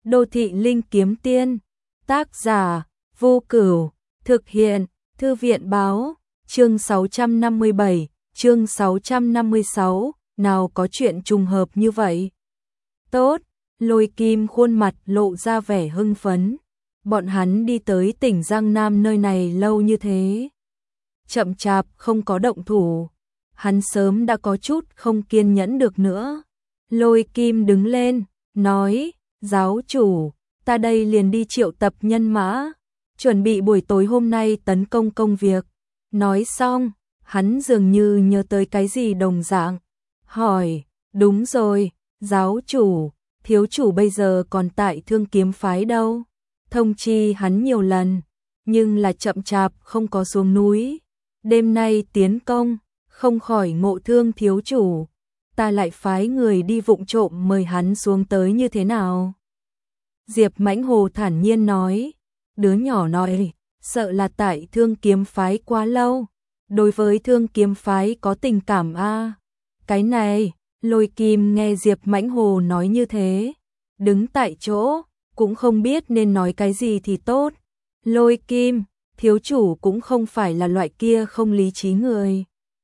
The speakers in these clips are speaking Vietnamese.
Đô thị linh kiếm tiên, tác giả, Vô Cửu, thực hiện, Thư viện báo, chương 657, chương 656, nào có chuyện trùng hợp như vậy. Tốt, Lôi Kim khuôn mặt lộ ra vẻ hưng phấn, bọn hắn đi tới tỉnh Giang Nam nơi này lâu như thế. Chậm chạp không có động thủ, hắn sớm đã có chút không kiên nhẫn được nữa. Lôi Kim đứng lên, nói, giáo chủ, ta đây liền đi triệu tập nhân mã, chuẩn bị buổi tối hôm nay tấn công công việc. Nói xong, hắn dường như nhớ tới cái gì đồng dạng, hỏi, đúng rồi, giáo chủ, thiếu chủ bây giờ còn tại Thương Kiếm phái đâu? Thông chi hắn nhiều lần, nhưng là chậm chạp không có xuống núi. Đêm nay tiến công, không khỏi ngộ thương thiếu chủ, ta lại phái người đi vụng trộm mời hắn xuống tới như thế nào? Diệp Mãnh Hồ thản nhiên nói, đứa nhỏ nói, sợ là tại Thương Kiếm phái quá lâu, đối với Thương Kiếm phái có tình cảm a. Cái này, Lôi Kim nghe Diệp Mãnh Hồ nói như thế, đứng tại chỗ, cũng không biết nên nói cái gì thì tốt. Lôi Kim, thiếu chủ cũng không phải là loại kia không lý trí người.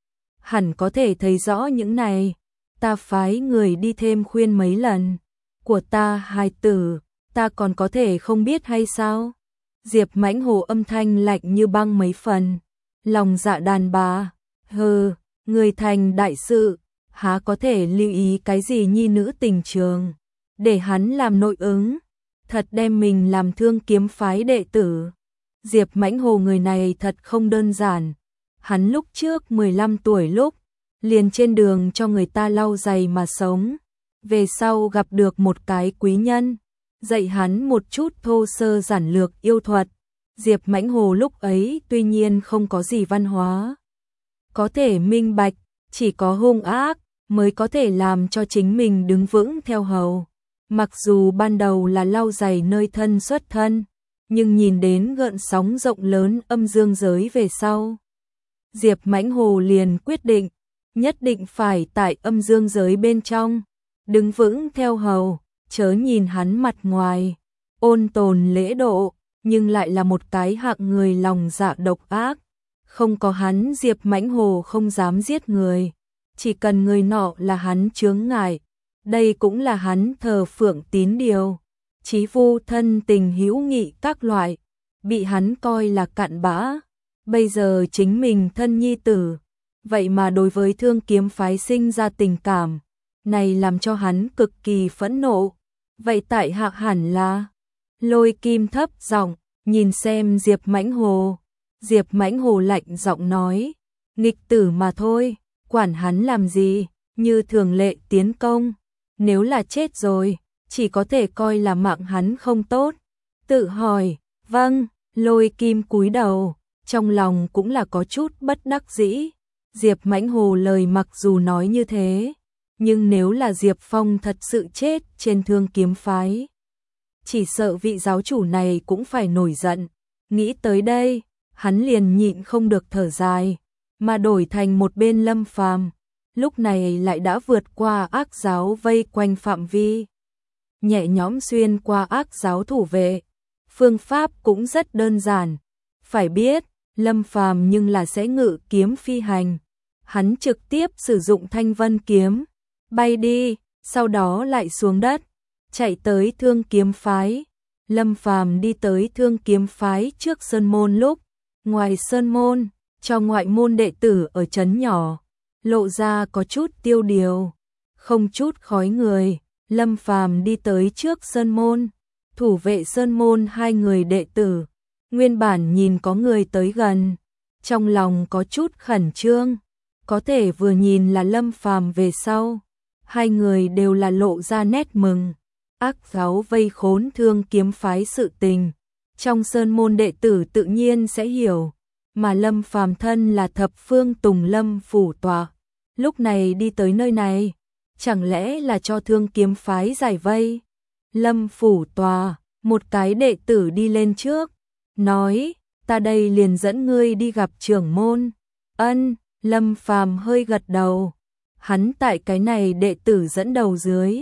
Hẳn có thể thấy rõ những này, ta phái người đi thêm khuyên mấy lần, của ta hài tử, ta còn có thể không biết hay sao? Diệp Mãnh Hồ âm thanh lạnh như băng mấy phần, lòng dạ đàn bà, hừ, người thành đại sự, há có thể lưu ý cái gì nhi nữ tình trường, để hắn làm nội ứng, thật đem mình làm Thương Kiếm phái đệ tử. Diệp Mãnh Hồ người này thật không đơn giản, hắn lúc trước 15 tuổi lúc, liền trên đường cho người ta lau giày mà sống, về sau gặp được một cái quý nhân, dạy hắn một chút thô sơ giản lược yêu thuật. Diệp Mãnh Hồ lúc ấy tuy nhiên không có gì văn hóa, có thể minh bạch, chỉ có hung ác mới có thể làm cho chính mình đứng vững theo hầu. Mặc dù ban đầu là lau giày nơi thân xuất thân, nhưng nhìn đến gợn sóng rộng lớn âm dương giới về sau, Diệp Mãnh Hồ liền quyết định, nhất định phải tại âm dương giới bên trong, đứng vững theo hầu, chớ nhìn hắn mặt ngoài, ôn tồn lễ độ, nhưng lại là một cái hạng người lòng dạ độc ác. Không có hắn Diệp Mãnh Hồ không dám giết người, chỉ cần người nọ là hắn chướng ngại. Đây cũng là hắn thờ phượng tín điều, chí vu thân tình hữu nghị các loại, bị hắn coi là cặn bã. Bây giờ chính mình thân nhi tử, vậy mà đối với Thương Kiếm phái sinh ra tình cảm, này làm cho hắn cực kỳ phẫn nộ. Vậy tại hạ hẳn là, Lôi Kim thấp giọng nhìn xem Diệp Mãnh Hồ. Diệp Mãnh Hồ lạnh giọng nói, nghịch tử mà thôi, quản hắn làm gì, như thường lệ tiến công. Nếu là chết rồi, chỉ có thể coi là mạng hắn không tốt. Tự hỏi, vâng, Lôi Kim cúi đầu, trong lòng cũng là có chút bất đắc dĩ. Diệp Mãnh Hồ lời mặc dù nói như thế, nhưng nếu là Diệp Phong thật sự chết trên Thương Kiếm phái, chỉ sợ vị giáo chủ này cũng phải nổi giận. Nghĩ tới đây, hắn liền nhịn không được thở dài, mà đổi thành một bên Lâm Phàm. Lúc này lại đã vượt qua ác giáo vây quanh phạm vi, nhẹ nhõm xuyên qua ác giáo thủ vệ. Phương pháp cũng rất đơn giản, phải biết, Lâm Phàm nhưng là sẽ ngự kiếm phi hành. Hắn trực tiếp sử dụng Thanh Vân kiếm, bay đi, sau đó lại xuống đất, chạy tới Thương Kiếm phái. Lâm Phàm đi tới Thương Kiếm phái trước sơn môn lúc, ngoài sơn môn, cho ngoại môn đệ tử ở trấn nhỏ, lộ ra có chút tiêu điều, không chút khói người. Lâm Phàm đi tới trước sơn môn, thủ vệ sơn môn hai người đệ tử, nguyên bản nhìn có người tới gần, trong lòng có chút khẩn trương, có thể vừa nhìn là Lâm Phàm về sau, hai người đều là lộ ra nét mừng. Ác giáo vây khốn Thương Kiếm phái sự tình, trong sơn môn đệ tử tự nhiên sẽ hiểu, mà Lâm Phàm thân là thập phương Tùng Lâm phủ tọa, lúc này đi tới nơi này, chẳng lẽ là cho Thương Kiếm phái giải vây? Lâm phủ tòa, một cái đệ tử đi lên trước, nói, ta đây liền dẫn ngươi đi gặp trưởng môn. Ân, Lâm Phàm hơi gật đầu, hắn tại cái này đệ tử dẫn đầu dưới,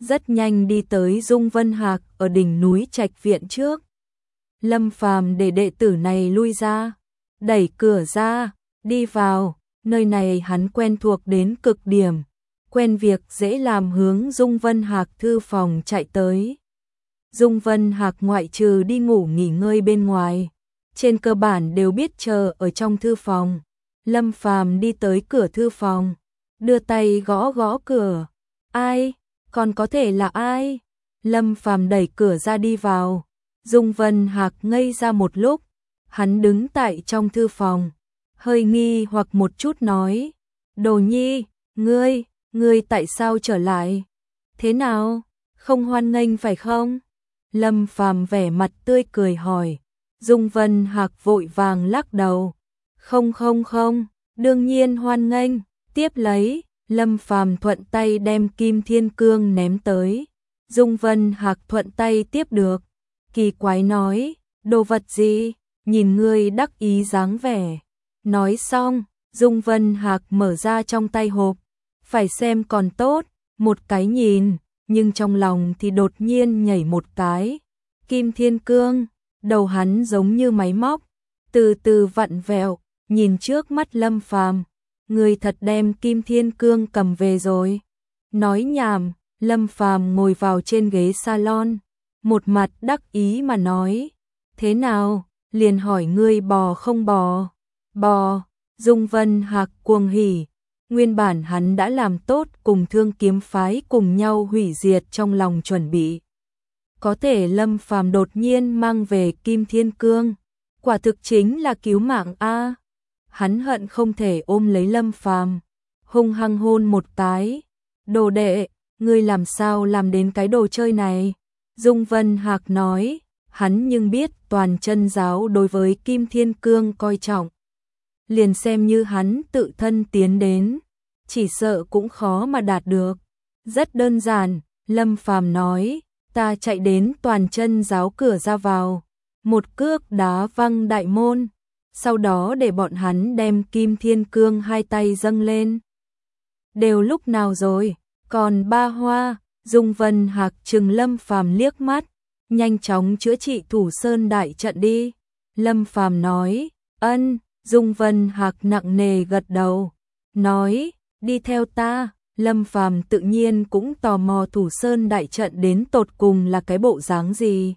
rất nhanh đi tới Dung Vân Hạc ở đỉnh núi Trạch Viện trước. Lâm Phàm để đệ tử này lui ra, đẩy cửa ra, đi vào, nơi này hắn quen thuộc đến cực điểm, quen việc dễ làm hướng Dung Vân Hạc thư phòng chạy tới. Dung Vân Hạc ngoại trừ đi ngủ nghỉ ngơi bên ngoài, trên cơ bản đều biết chờ ở trong thư phòng. Lâm Phàm đi tới cửa thư phòng, đưa tay gõ gõ cửa. Ai? Còn có thể là ai? Lâm Phàm đẩy cửa ra đi vào. Dung Vân Hạc ngây ra một lúc, hắn đứng tại trong thư phòng, hơi nghi hoặc một chút nói: "Đồ Nhi, ngươi tại sao trở lại? Thế nào? Không hoan nghênh phải không?" Lâm Phàm vẻ mặt tươi cười hỏi. Dung Vân Hạc vội vàng lắc đầu: Không, đương nhiên hoan nghênh." Tiếp lấy, Lâm Phàm thuận tay đem Kim Thiên Cương ném tới. Dung Vân Hạc thuận tay tiếp được, kỳ quái nói: "Đồ vật gì? Nhìn ngươi đắc ý dáng vẻ." Nói xong, Dung Vân Hạc mở ra trong tay hộp, phải xem còn tốt, một cái nhìn, nhưng trong lòng thì đột nhiên nhảy một cái. Kim Thiên Cương, đầu hắn giống như máy móc, từ từ vặn vẹo, nhìn trước mắt Lâm Phàm, người thật đem Kim Thiên Cương cầm về rồi. Nói nhảm, Lâm Phàm ngồi vào trên ghế salon, một mặt đắc ý mà nói: "Thế nào, liền hỏi ngươi bò không bò?" "Bò." Dung Vân Hạc cuồng hỉ, nguyên bản hắn đã làm tốt cùng Thương Kiếm phái cùng nhau hủy diệt trong lòng chuẩn bị. Có thể Lâm Phàm đột nhiên mang về Kim Thiên Cương, quả thực chính là cứu mạng a. Hắn hận không thể ôm lấy Lâm Phàm, hung hăng hôn một cái. "Đồ đệ, ngươi làm sao làm đến cái đồ chơi này?" Dung Vân Hạc nói, hắn nhưng biết Toàn Chân giáo đối với Kim Thiên Cương coi trọng. Liền xem như hắn tự thân tiến đến, chỉ sợ cũng khó mà đạt được. "Rất đơn giản," Lâm Phàm nói, "ta chạy đến Toàn Chân giáo cửa ra vào, một cước đá văng đại môn, sau đó để bọn hắn đem Kim Thiên Cương hai tay dâng lên." "Đều lúc nào rồi, còn ba hoa?" Dung Vân Hạc trừng Lâm Phàm liếc mắt, "Nhanh chóng chữa trị Thủ Sơn đại trận đi." Lâm Phàm nói, "Ân." Dung Vân Hạc nặng nề gật đầu, nói, "Đi theo ta." Lâm Phàm tự nhiên cũng tò mò Thủ Sơn đại trận đến tột cùng là cái bộ dáng gì.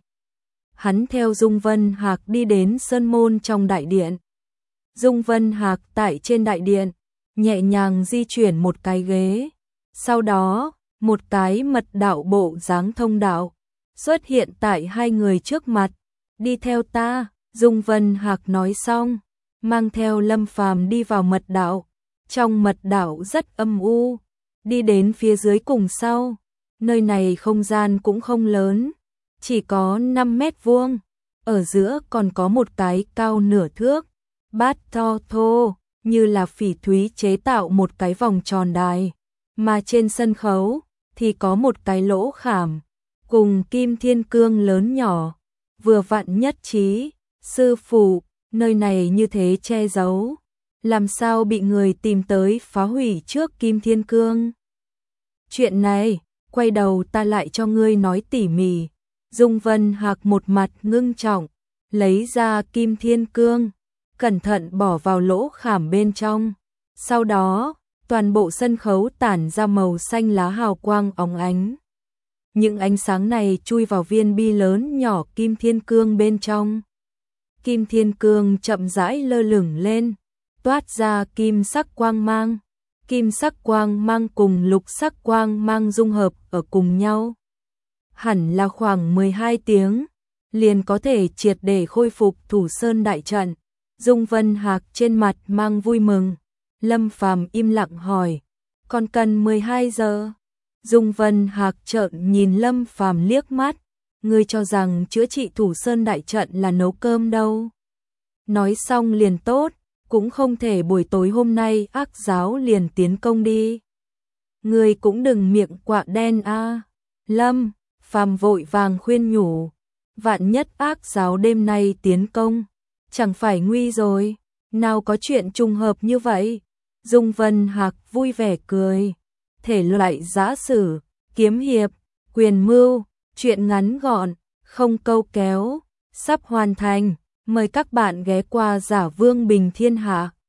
Hắn theo Dung Vân Hạc đi đến sơn môn trong đại điện. Dung Vân Hạc tại trên đại điện, nhẹ nhàng di chuyển một cái ghế. Sau đó, một cái mật đạo bộ dáng thông đạo xuất hiện tại hai người trước mặt. "Đi theo ta." Dung Vân Hạc nói xong, mang theo Lâm Phàm đi vào mật đạo. Trong mật đạo rất âm u, đi đến phía dưới cùng sau. Nơi này không gian cũng không lớn, chỉ có 5 mét vuông. Ở giữa còn có một cái cao nửa thước, bát to thô, như là phỉ thúy chế tạo một cái vòng tròn đài. Mà trên sân khấu thì có một cái lỗ khảm, cùng Kim Thiên Cương lớn nhỏ, vừa vặn nhất trí. "Sư phụ, nơi này như thế che giấu, làm sao bị người tìm tới phá hủy trước Kim Thiên Cương?" "Chuyện này, quay đầu ta lại cho ngươi nói tỉ mỉ." Dung Vân Hạc một mặt ngưng trọng, lấy ra Kim Thiên Cương, cẩn thận bỏ vào lỗ khảm bên trong. Sau đó, toàn bộ sân khấu tản ra màu xanh lá hào quang óng ánh. Những ánh sáng này chui vào viên bi lớn nhỏ Kim Thiên Cương bên trong. Kim Thiên Cương chậm rãi lơ lửng lên, toát ra kim sắc quang mang. Kim sắc quang mang cùng lục sắc quang mang dung hợp ở cùng nhau. Hẳn là khoảng 12 tiếng, liền có thể triệt để khôi phục Thủ Sơn đại trận. Dung Vân Hạc trên mặt mang vui mừng. Lâm Phàm im lặng hỏi, "Còn cần 12 giờ?" Dung Vân Hạc trợn nhìn Lâm Phàm liếc mắt, "Ngươi cho rằng chữa trị Thủ Sơn đại trận là nấu cơm đâu. Nói xong liền tốt, cũng không thể buổi tối hôm nay Ác giáo liền tiến công đi. Ngươi cũng đừng miệng quạ đen a." Lâm Phàm vội vàng khuyên nhủ, "Vạn nhất Ác giáo đêm nay tiến công, chẳng phải nguy rồi, nào có chuyện trùng hợp như vậy." Dung Vân Hạc vui vẻ cười, "Thể loại giã sử, kiếm hiệp, Quyền Mưu, chuyện ngắn gọn, không câu kéo, sắp hoàn thành. Mời các bạn ghé qua Giả Vương Bình Thiên Hạ.